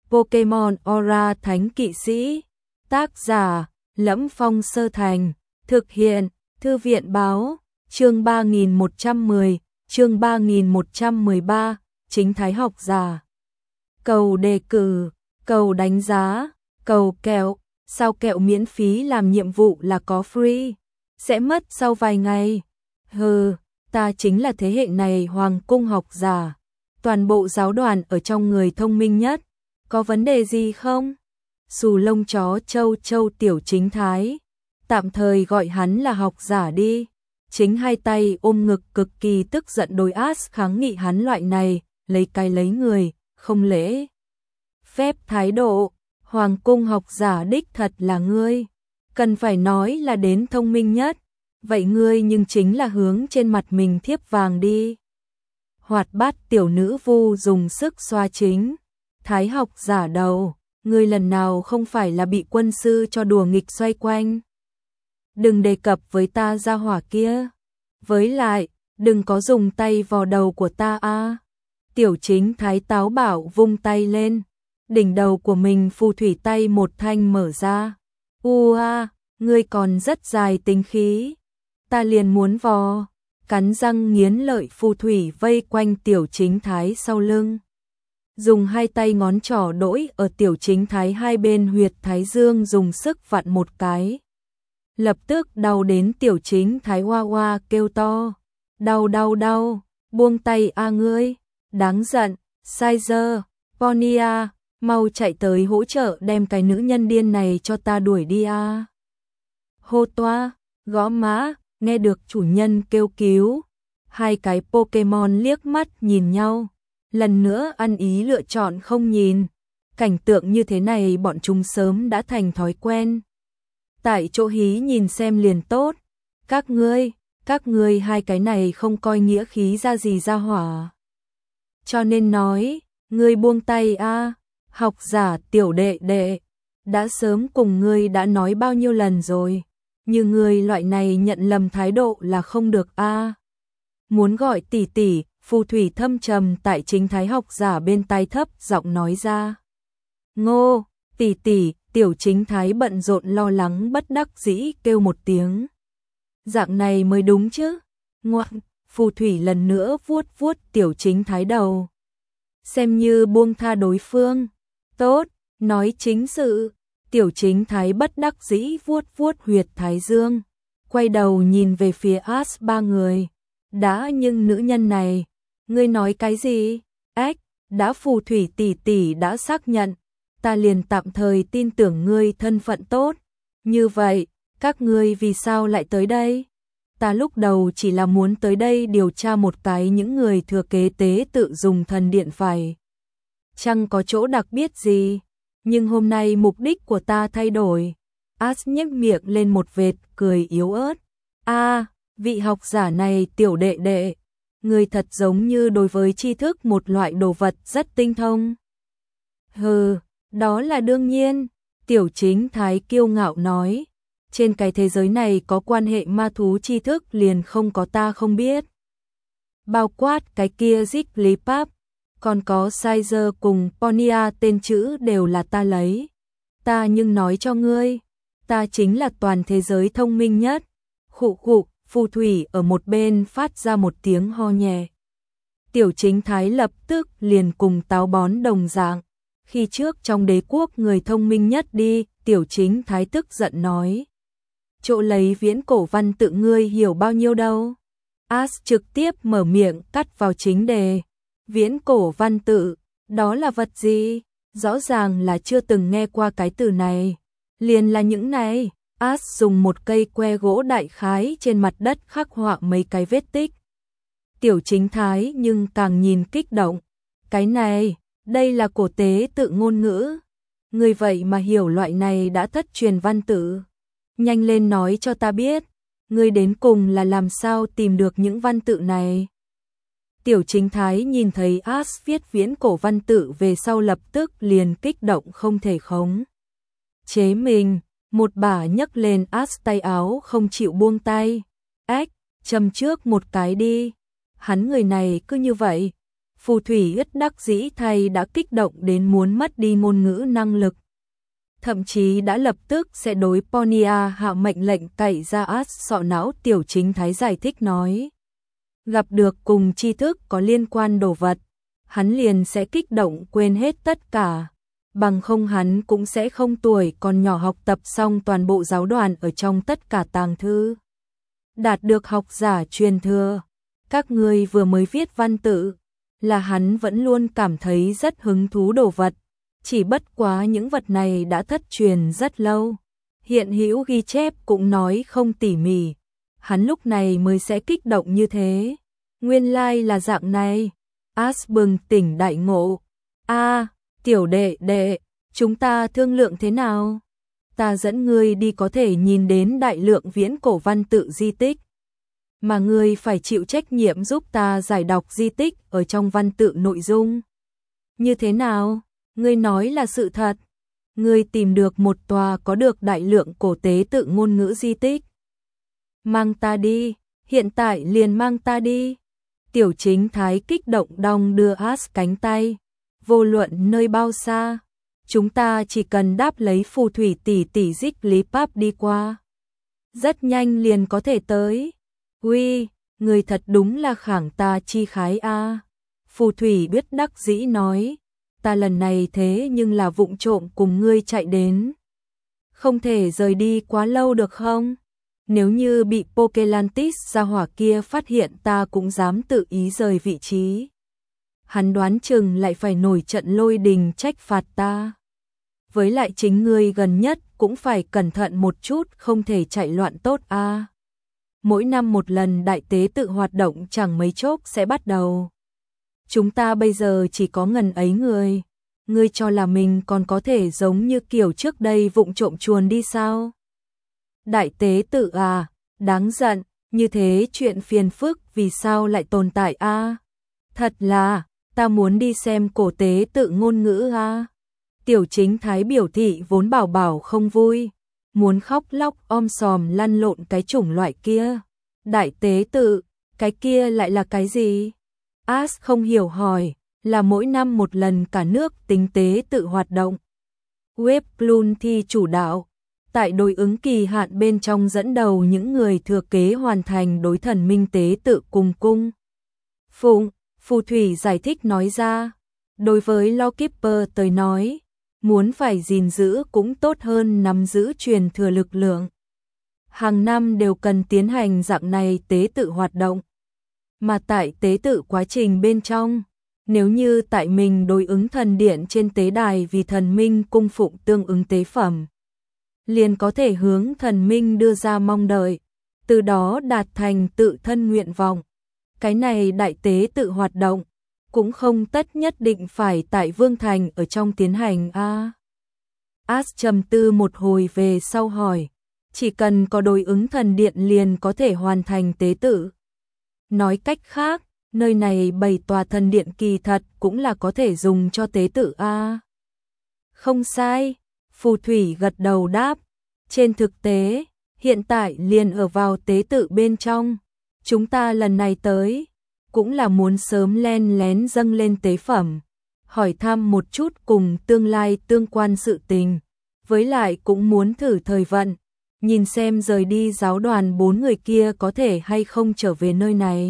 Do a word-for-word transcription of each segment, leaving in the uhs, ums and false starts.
Pokemon Aura Thánh Kỵ Sĩ. Tác giả Lẫm Phong Sơ Thành. Thực hiện Thư viện Báo. Chương ba nghìn một trăm mười, chương ba nghìn một trăm mười ba, chính thái học giả. Cầu đề cử, cầu đánh giá, cầu kẹo, sao kẹo miễn phí làm nhiệm vụ là có free, sẽ mất sau vài ngày. Hừ, ta chính là thế hệ này hoàng cung học giả, toàn bộ giáo đoàn ở trong người thông minh nhất, có vấn đề gì không? Xù lông chó châu châu tiểu chính thái, tạm thời gọi hắn là học giả đi. Chính hai tay ôm ngực cực kỳ tức giận đối As kháng nghị hắn loại này, lấy cái lấy người, không lễ phép thái độ. Hoàng cung học giả đích thật là ngươi, cần phải nói là đến thông minh nhất, vậy ngươi nhưng chính là hướng trên mặt mình thiếp vàng đi. Hoạt bát tiểu nữ vu dùng sức xoa chính thái học giả đầu, ngươi lần nào không phải là bị quân sư cho đùa nghịch xoay quanh. Đừng đề cập với ta ra hỏa kia, với lại, đừng có dùng tay vò đầu của ta a. Tiểu chính thái táo bảo vung tay lên, đỉnh đầu của mình phù thủy tay một thanh mở ra. U a, ngươi còn rất dài tính khí, ta liền muốn vò. Cắn răng nghiến lợi phù thủy vây quanh tiểu chính thái sau lưng, dùng hai tay ngón trỏ đỗi ở tiểu chính thái hai bên huyệt thái dương dùng sức vặn một cái. Lập tức đau đến tiểu chính thái hoa hoa kêu to, đau đau đau, buông tay a ngươi, đáng giận. Sizer, Ponya, mau chạy tới hỗ trợ đem cái nữ nhân điên này cho ta đuổi đi a. Hô toa, gõ má, nghe được chủ nhân kêu cứu, hai cái Pokemon liếc mắt nhìn nhau, lần nữa ăn ý lựa chọn không nhìn. Cảnh tượng như thế này bọn chúng sớm đã thành thói quen. Tại chỗ hí nhìn xem liền tốt. Các ngươi, các ngươi hai cái này không coi nghĩa khí ra gì ra hỏa. Cho nên nói, ngươi buông tay a, học giả tiểu đệ đệ, đã sớm cùng ngươi đã nói bao nhiêu lần rồi, như ngươi loại này nhận lầm thái độ là không được a. Muốn gọi tỷ tỷ, phù thủy thâm trầm tại chính thái học giả bên tai thấp giọng nói ra. Ngô, tỷ tỷ. Tiểu chính thái bận rộn lo lắng bất đắc dĩ kêu một tiếng. Dạng này mới đúng chứ. Ngoạn, phù thủy lần nữa vuốt vuốt tiểu chính thái đầu. Xem như buông tha đối phương. Tốt, nói chính sự. Tiểu chính thái bất đắc dĩ vuốt vuốt huyệt thái dương. Quay đầu nhìn về phía As ba người. Đã nhưng nữ nhân này. Ngươi nói cái gì? Ếch, đã phù thủy tỷ tỷ đã xác nhận. Ta liền tạm thời tin tưởng ngươi thân phận tốt. Như vậy, các ngươi vì sao lại tới đây? Ta lúc đầu chỉ là muốn tới đây điều tra một cái những người thừa kế tế tự dùng thần điện phải. Chẳng có chỗ đặc biệt gì, nhưng hôm nay mục đích của ta thay đổi. As nhếch miệng lên một vệt cười yếu ớt. A, vị học giả này tiểu đệ đệ, ngươi thật giống như đối với tri thức một loại đồ vật rất tinh thông. Hừ. Đó là đương nhiên, tiểu chính thái kiêu ngạo nói, trên cái thế giới này có quan hệ ma thú tri thức liền không có ta không biết. Bao quát cái kia Jigglypuff, còn có Sizer cùng Ponya tên chữ đều là ta lấy. Ta nhưng nói cho ngươi, ta chính là toàn thế giới thông minh nhất. Khụ khụ, phù thủy ở một bên phát ra một tiếng ho nhẹ. Tiểu chính thái lập tức liền cùng táo bón đồng dạng. Khi trước trong đế quốc người thông minh nhất đi, tiểu chính thái tức giận nói. Chỗ lấy viễn cổ văn tự ngươi hiểu bao nhiêu đâu? As trực tiếp mở miệng cắt vào chính đề. Viễn cổ văn tự, đó là vật gì? Rõ ràng là chưa từng nghe qua cái từ này. Liền là những này. As dùng một cây que gỗ đại khái trên mặt đất khắc họa mấy cái vết tích. Tiểu chính thái nhưng càng nhìn kích động. Cái này... Đây là cổ tế tự ngôn ngữ. Người vậy mà hiểu loại này đã thất truyền văn tự. Nhanh lên nói cho ta biết. Người đến cùng là làm sao tìm được những văn tự này. Tiểu chính thái nhìn thấy As viết viễn cổ văn tự về sau lập tức liền kích động không thể khống chế mình. Một bà nhấc lên As tay áo không chịu buông tay. Ếch, châm trước một cái đi. Hắn người này cứ như vậy. phù thủy ứt đắc dĩ thay đã kích động đến muốn mất đi ngôn ngữ năng lực. Thậm chí đã lập tức sẽ đối Ponya hạ mệnh lệnh cậy ra át sọ não. Tiểu chính thái giải thích nói. Gặp được cùng tri thức có liên quan đồ vật, hắn liền sẽ kích động quên hết tất cả. Bằng không hắn cũng sẽ không tuổi còn nhỏ học tập xong toàn bộ giáo đoàn ở trong tất cả tàng thư. Đạt được học giả truyền thừa. Các ngươi vừa mới viết văn tự, là hắn vẫn luôn cảm thấy rất hứng thú đồ vật. Chỉ bất quá những vật này đã thất truyền rất lâu. Hiện hữu ghi chép cũng nói không tỉ mỉ. Hắn lúc này mới sẽ kích động như thế. Nguyên lai là dạng này. As bừng tỉnh đại ngộ. A, tiểu đệ đệ, chúng ta thương lượng thế nào? Ta dẫn ngươi đi có thể nhìn đến đại lượng viễn cổ văn tự di tích. Mà ngươi phải chịu trách nhiệm giúp ta giải đọc di tích ở trong văn tự nội dung. Như thế nào? Ngươi nói là sự thật. Ngươi tìm được một tòa có được đại lượng cổ tế tự ngôn ngữ di tích. Mang ta đi, hiện tại liền mang ta đi. Tiểu chính thái kích động đong đưa As cánh tay. Vô luận nơi bao xa, chúng ta chỉ cần đáp lấy phù thủy tỷ tỷ dích lý páp đi qua. Rất nhanh liền có thể tới. Uy, người thật đúng là khẳng ta chi khái a. Phù thủy biết đắc dĩ nói. Ta lần này thế nhưng là vụng trộm cùng ngươi chạy đến. Không thể rời đi quá lâu được không? Nếu như bị Pokelantis ra hỏa kia phát hiện ta cũng dám tự ý rời vị trí. Hắn đoán chừng lại phải nổi trận lôi đình trách phạt ta. Với lại chính ngươi gần nhất cũng phải cẩn thận một chút, không thể chạy loạn tốt a. À. Mỗi năm một lần đại tế tự hoạt động chẳng mấy chốc sẽ bắt đầu. Chúng ta bây giờ chỉ có ngần ấy người. Ngươi cho là mình còn có thể giống như kiểu trước đây vụng trộm chuồn đi sao? Đại tế tự à, đáng giận, như thế chuyện phiền phức vì sao lại tồn tại a? À? Thật là, ta muốn đi xem cổ tế tự ngôn ngữ a. À? Tiểu chính thái biểu thị vốn bảo bảo không vui, muốn khóc lóc om sòm lăn lộn cái chủng loại kia. Đại tế tự, cái kia lại là cái gì? As không hiểu hỏi, là mỗi năm một lần cả nước tính tế tự hoạt động. Web Plun thi chủ đạo, tại đối ứng kỳ hạn bên trong dẫn đầu những người thừa kế hoàn thành đối thần minh tế tự cùng cung. Phụng, phù thủy giải thích nói ra, đối với Lawkeeper tới nói, muốn phải gìn giữ cũng tốt hơn nắm giữ truyền thừa lực lượng. Hàng năm đều cần tiến hành dạng này tế tự hoạt động. Mà tại tế tự quá trình bên trong, nếu như tại mình đối ứng thần điện trên tế đài vì thần minh cung phụng tương ứng tế phẩm, liền có thể hướng thần minh đưa ra mong đợi, từ đó đạt thành tự thân nguyện vọng. Cái này đại tế tự hoạt động, cũng không tất nhất định phải tại Vương Thành ở trong tiến hành a. As trầm tư một hồi về sau hỏi, chỉ cần có đối ứng thần điện liền có thể hoàn thành tế tự. Nói cách khác, nơi này bảy tòa thần điện kỳ thật cũng là có thể dùng cho tế tự a. Không sai, phù thủy gật đầu đáp. Trên thực tế, hiện tại liền ở vào tế tự bên trong. Chúng ta lần này tới, cũng là muốn sớm len lén dâng lên tế phẩm, hỏi thăm một chút cùng tương lai tương quan sự tình. Với lại cũng muốn thử thời vận, nhìn xem rời đi giáo đoàn bốn người kia có thể hay không trở về nơi này.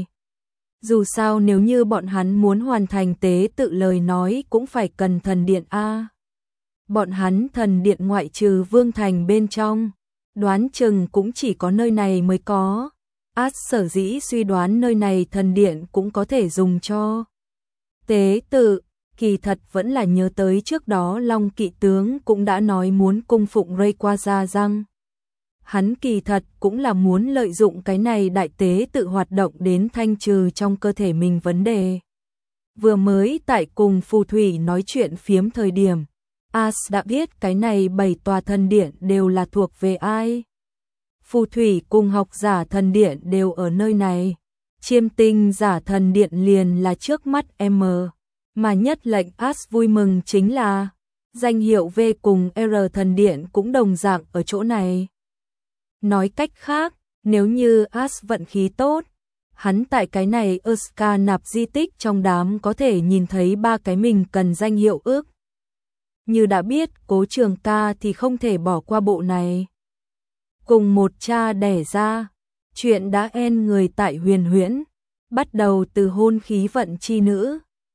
Dù sao nếu như bọn hắn muốn hoàn thành tế tự lời nói cũng phải cần thần điện A. Bọn hắn thần điện ngoại trừ Vương Thành bên trong, đoán chừng cũng chỉ có nơi này mới có. As sở dĩ suy đoán nơi này thần điện cũng có thể dùng cho tế tự, kỳ thật vẫn là nhớ tới trước đó Long Kỵ tướng cũng đã nói muốn cung phụng Rayquaza răng. Hắn kỳ thật cũng là muốn lợi dụng cái này đại tế tự hoạt động đến thanh trừ trong cơ thể mình vấn đề. Vừa mới tại cùng phù thủy nói chuyện phiếm thời điểm, As đã biết cái này bảy tòa thần điện đều là thuộc về ai. Phù thủy cùng học giả thần điện đều ở nơi này. Chiêm tinh giả thần điện liền là trước mắt M. Mà nhất lệnh As vui mừng chính là danh hiệu V cùng R thần điện cũng đồng dạng ở chỗ này. Nói cách khác, nếu như As vận khí tốt, hắn tại cái này Oscar nạp di tích trong đám có thể nhìn thấy ba cái mình cần danh hiệu ước. Như đã biết, Cố Trường Ca thì không thể bỏ qua bộ này. Cùng một cha đẻ ra, chuyện đã en người tại Huyền Huyễn, bắt đầu từ hôn khí vận chi nữ,